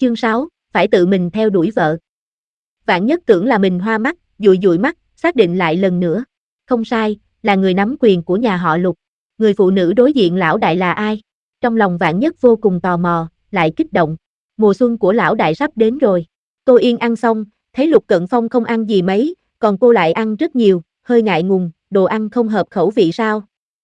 Chương 6, phải tự mình theo đuổi vợ. Vạn Nhất tưởng là mình hoa mắt, dụi dụi mắt, xác định lại lần nữa. Không sai, là người nắm quyền của nhà họ Lục. Người phụ nữ đối diện lão đại là ai? Trong lòng Vạn Nhất vô cùng tò mò, lại kích động. Mùa xuân của lão đại sắp đến rồi. Tô Yên ăn xong, thấy Lục Cận Phong không ăn gì mấy, còn cô lại ăn rất nhiều, hơi ngại ngùng, đồ ăn không hợp khẩu vị sao?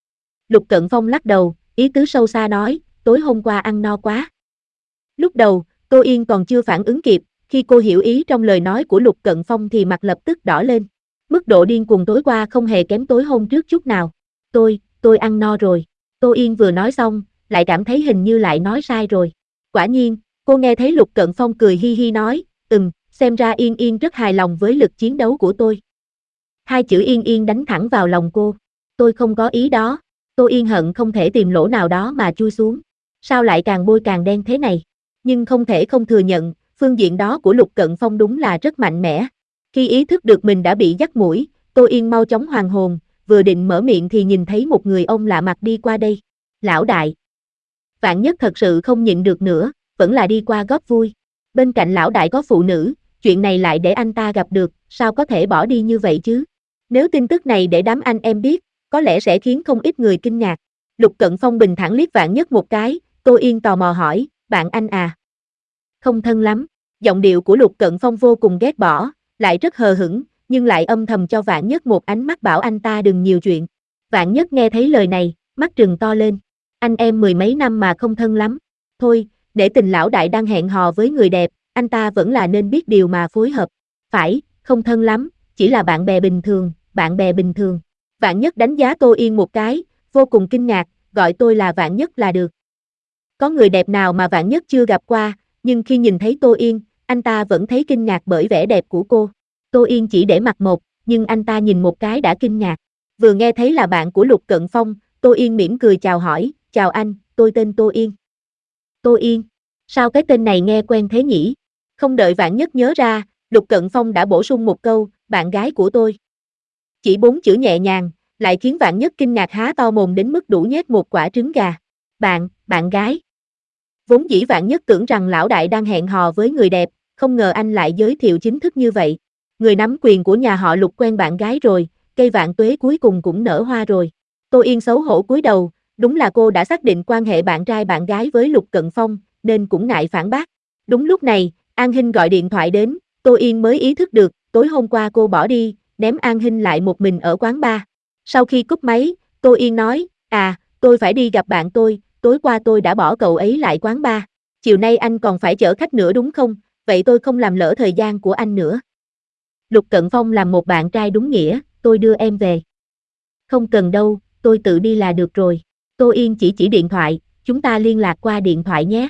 Lục Cận Phong lắc đầu, ý tứ sâu xa nói, tối hôm qua ăn no quá. Lúc đầu, Tô Yên còn chưa phản ứng kịp, khi cô hiểu ý trong lời nói của Lục Cận Phong thì mặt lập tức đỏ lên. Mức độ điên cuồng tối qua không hề kém tối hôm trước chút nào. Tôi ăn no rồi. Tô Yên vừa nói xong, lại cảm thấy hình như lại nói sai rồi. Quả nhiên, cô nghe thấy Lục Cận Phong cười hi hi nói, xem ra Yên Yên rất hài lòng với lực chiến đấu của tôi. Hai chữ Yên Yên đánh thẳng vào lòng cô. Tôi không có ý đó. Tô Yên hận không thể tìm lỗ nào đó mà chui xuống. Sao lại càng bôi càng đen thế này? Nhưng không thể không thừa nhận, phương diện đó của Lục Cận Phong đúng là rất mạnh mẽ. Khi ý thức được mình đã bị dắt mũi, Tô Yên mau chóng hoàn hồn, vừa định mở miệng thì nhìn thấy một người ông lạ mặt đi qua đây. Lão đại. Vạn Nhất thật sự không nhịn được nữa, vẫn là đi qua góp vui. Bên cạnh lão đại có phụ nữ, chuyện này lại để anh ta gặp được, sao có thể bỏ đi như vậy chứ? Nếu tin tức này để đám anh em biết, có lẽ sẽ khiến không ít người kinh ngạc. Lục Cận Phong bình thản liếc Vạn Nhất một cái, Tô Yên tò mò hỏi, bạn anh à? Không thân lắm. Giọng điệu của Lục Cận Phong vô cùng ghét bỏ, lại rất hờ hững, nhưng lại âm thầm cho Vạn Nhất một ánh mắt bảo anh ta đừng nhiều chuyện. Vạn Nhất nghe thấy lời này, mắt trừng to lên. Anh em mười mấy năm mà không thân lắm. Thôi, để tình lão đại đang hẹn hò với người đẹp, anh ta vẫn là nên biết điều mà phối hợp. Phải, không thân lắm, chỉ là bạn bè bình thường, bạn bè bình thường. Vạn Nhất đánh giá Tô Yên một cái, vô cùng kinh ngạc, gọi tôi là Vạn Nhất là được. Có người đẹp nào mà Vạn Nhất chưa gặp qua, nhưng khi nhìn thấy Tô Yên, anh ta vẫn thấy kinh ngạc bởi vẻ đẹp của cô. Tô Yên chỉ để mặt một, nhưng anh ta nhìn một cái đã kinh ngạc. Vừa nghe thấy là bạn của Lục Cận Phong, Tô Yên mỉm cười chào hỏi, chào anh, tôi tên Tô Yên. Tô Yên, sao cái tên này nghe quen thế nhỉ? Không đợi Vạn Nhất nhớ ra, Lục Cận Phong đã bổ sung một câu, bạn gái của tôi. Chỉ 4 chữ nhẹ nhàng, lại khiến Vạn Nhất kinh ngạc há to mồm đến mức đủ nhét một quả trứng gà. Bạn gái. Vốn dĩ Vạn Nhất tưởng rằng lão đại đang hẹn hò với người đẹp, không ngờ anh lại giới thiệu chính thức như vậy. Người nắm quyền của nhà họ Lục quen bạn gái rồi, cây vạn tuế cuối cùng cũng nở hoa rồi. Tô Yên xấu hổ cúi đầu, đúng là cô đã xác định quan hệ bạn trai bạn gái với Lục Cận Phong, nên cũng ngại phản bác. Đúng lúc này, An Hinh gọi điện thoại đến, Tô Yên mới ý thức được, tối hôm qua cô bỏ đi, ném An Hinh lại một mình ở quán bar. Sau khi cúp máy, Tô Yên nói, tôi phải đi gặp bạn tôi, tối qua tôi đã bỏ cậu ấy lại quán bar. Chiều nay anh còn phải chở khách nữa đúng không? Vậy tôi không làm lỡ thời gian của anh nữa. Lục Cận Phong làm một bạn trai đúng nghĩa, tôi đưa em về. Không cần đâu, tôi tự đi là được rồi. Tô Yên chỉ điện thoại, chúng ta liên lạc qua điện thoại nhé.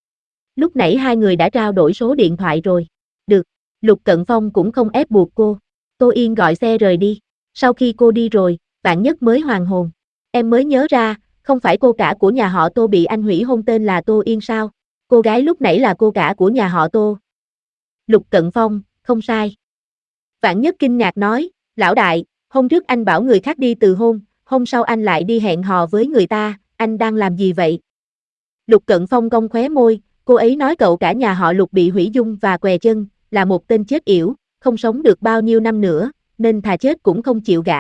Lúc nãy hai người đã trao đổi số điện thoại rồi. Được, Lục Cận Phong cũng không ép buộc cô. Tô Yên gọi xe rời đi. Sau khi cô đi rồi, Vạn Nhất mới hoàn hồn. Em mới nhớ ra, không phải cô cả của nhà họ Tô bị anh hủy hôn tên là Tô Yên sao? Cô gái lúc nãy là cô cả của nhà họ Tô. Lục Cận Phong, không sai. Vạn Nhất kinh ngạc nói, lão đại, hôm trước anh bảo người khác đi từ hôn, hôm sau anh lại đi hẹn hò với người ta, anh đang làm gì vậy? Lục Cận Phong cong khóe môi, cô ấy nói cậu cả nhà họ Lục bị hủy dung và què chân, là một tên chết yểu, không sống được bao nhiêu năm nữa, nên thà chết cũng không chịu gả.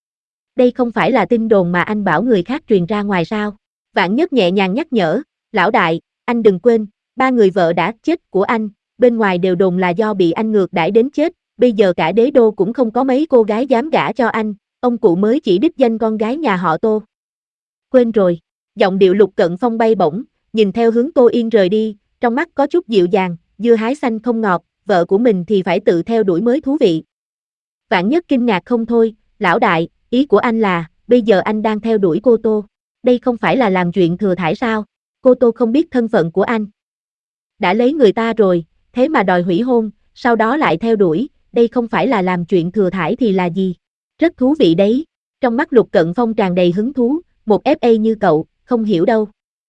Đây không phải là tin đồn mà anh bảo người khác truyền ra ngoài sao? Vạn Nhất nhẹ nhàng nhắc nhở, lão đại, anh đừng quên, 3 người vợ đã chết của anh, bên ngoài đều đồn là do bị anh ngược đãi đến chết, bây giờ cả đế đô cũng không có mấy cô gái dám gả cho anh, ông cụ mới chỉ đích danh con gái nhà họ Tô. Quên rồi, giọng điệu Lục Cận Phong bay bổng, nhìn theo hướng Tô Yên rời đi, trong mắt có chút dịu dàng, dưa hái xanh không ngọt, vợ của mình thì phải tự theo đuổi mới thú vị. Vạn Nhất kinh ngạc không thôi, lão đại, ý của anh là, bây giờ anh đang theo đuổi cô Tô. Đây không phải là làm chuyện thừa thãi sao? Cô Tô không biết thân phận của anh. Đã lấy người ta rồi, thế mà đòi hủy hôn, sau đó lại theo đuổi, đây không phải là làm chuyện thừa thãi thì là gì? Rất thú vị đấy. Trong mắt Lục Cận Phong tràn đầy hứng thú, một FA như cậu, không hiểu đâu.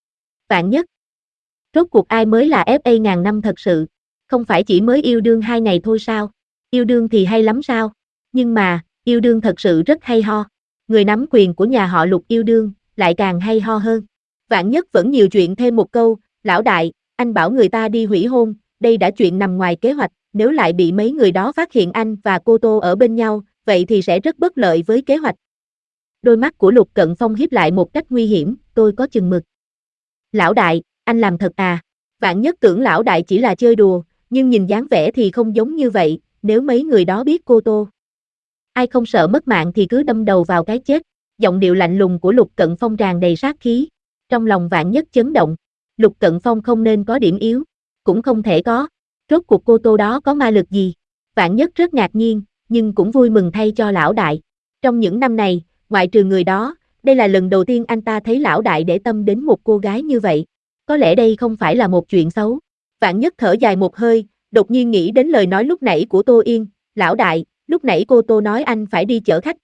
Vạn Nhất. Rốt cuộc ai mới là FA ngàn năm thật sự? Không phải chỉ mới yêu đương 2 ngày thôi sao? Yêu đương thì hay lắm sao? Nhưng mà, yêu đương thật sự rất hay ho. Người nắm quyền của nhà họ Lục yêu đương, lại càng hay ho hơn. Vạn Nhất vẫn nhiều chuyện thêm một câu, lão đại, anh bảo người ta đi hủy hôn, đây đã chuyện nằm ngoài kế hoạch, nếu lại bị mấy người đó phát hiện anh và cô Tô ở bên nhau, vậy thì sẽ rất bất lợi với kế hoạch. Đôi mắt của Lục Cận Phong híp lại một cách nguy hiểm, tôi có chừng mực. Lão đại, anh làm thật à? Vạn Nhất tưởng lão đại chỉ là chơi đùa, nhưng nhìn dáng vẻ thì không giống như vậy, nếu mấy người đó biết cô Tô. Ai không sợ mất mạng thì cứ đâm đầu vào cái chết. Giọng điệu lạnh lùng của Lục Cận Phong tràn đầy sát khí. Trong lòng Vạn Nhất chấn động. Lục Cận Phong không nên có điểm yếu. Cũng không thể có. Rốt cuộc cô Tô đó có ma lực gì? Vạn Nhất rất ngạc nhiên, nhưng cũng vui mừng thay cho lão đại. Trong những năm này, ngoại trừ người đó, đây là lần đầu tiên anh ta thấy lão đại để tâm đến một cô gái như vậy. Có lẽ đây không phải là một chuyện xấu. Vạn Nhất thở dài một hơi, đột nhiên nghĩ đến lời nói lúc nãy của Tô Yên. Lão đại, lúc nãy cô Tô nói anh phải đi chở khách.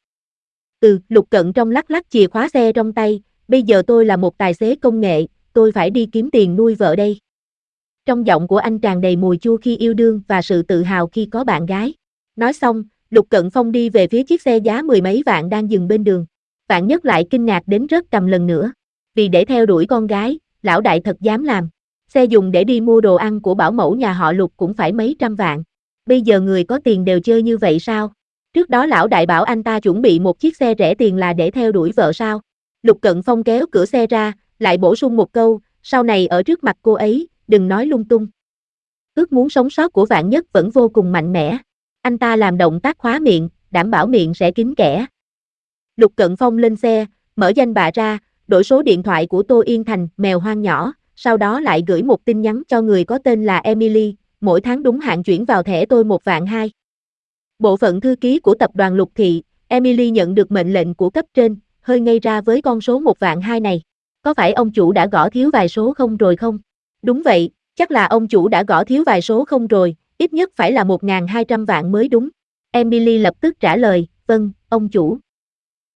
Lục Cận Trong lắc lắc chìa khóa xe trong tay, bây giờ tôi là một tài xế công nghệ, tôi phải đi kiếm tiền nuôi vợ đây. Trong giọng của anh tràn đầy mùi chua khi yêu đương và sự tự hào khi có bạn gái. Nói xong, Lục Cận Phong đi về phía chiếc xe giá mười mấy vạn đang dừng bên đường. Vạn Nhất lại kinh ngạc đến rớt cầm lần nữa. Vì để theo đuổi con gái, lão đại thật dám làm. Xe dùng để đi mua đồ ăn của bảo mẫu nhà họ Lục cũng phải mấy trăm vạn. Bây giờ người có tiền đều chơi như vậy sao? Trước đó lão đại bảo anh ta chuẩn bị một chiếc xe rẻ tiền là để theo đuổi vợ sao? Lục Cận Phong kéo cửa xe ra, lại bổ sung một câu, sau này ở trước mặt cô ấy, đừng nói lung tung. Ước muốn sống sót của Vạn Nhất vẫn vô cùng mạnh mẽ. Anh ta làm động tác khóa miệng, đảm bảo miệng sẽ kín kẽ. Lục Cận Phong lên xe, mở danh bạ ra, đổi số điện thoại của Tô Yên thành mèo hoang nhỏ, sau đó lại gửi một tin nhắn cho người có tên là Emily, mỗi tháng đúng hạn chuyển vào thẻ tôi 1.200.000. Bộ phận thư ký của tập đoàn Lục Thị, Emily nhận được mệnh lệnh của cấp trên, hơi ngây ra với con số 1.200.000 này. Có phải ông chủ đã gõ thiếu vài số không rồi không? Đúng vậy, chắc là ông chủ đã gõ thiếu vài số không rồi, ít nhất phải là 1.200.000 mới đúng. Emily lập tức trả lời, vâng, ông chủ.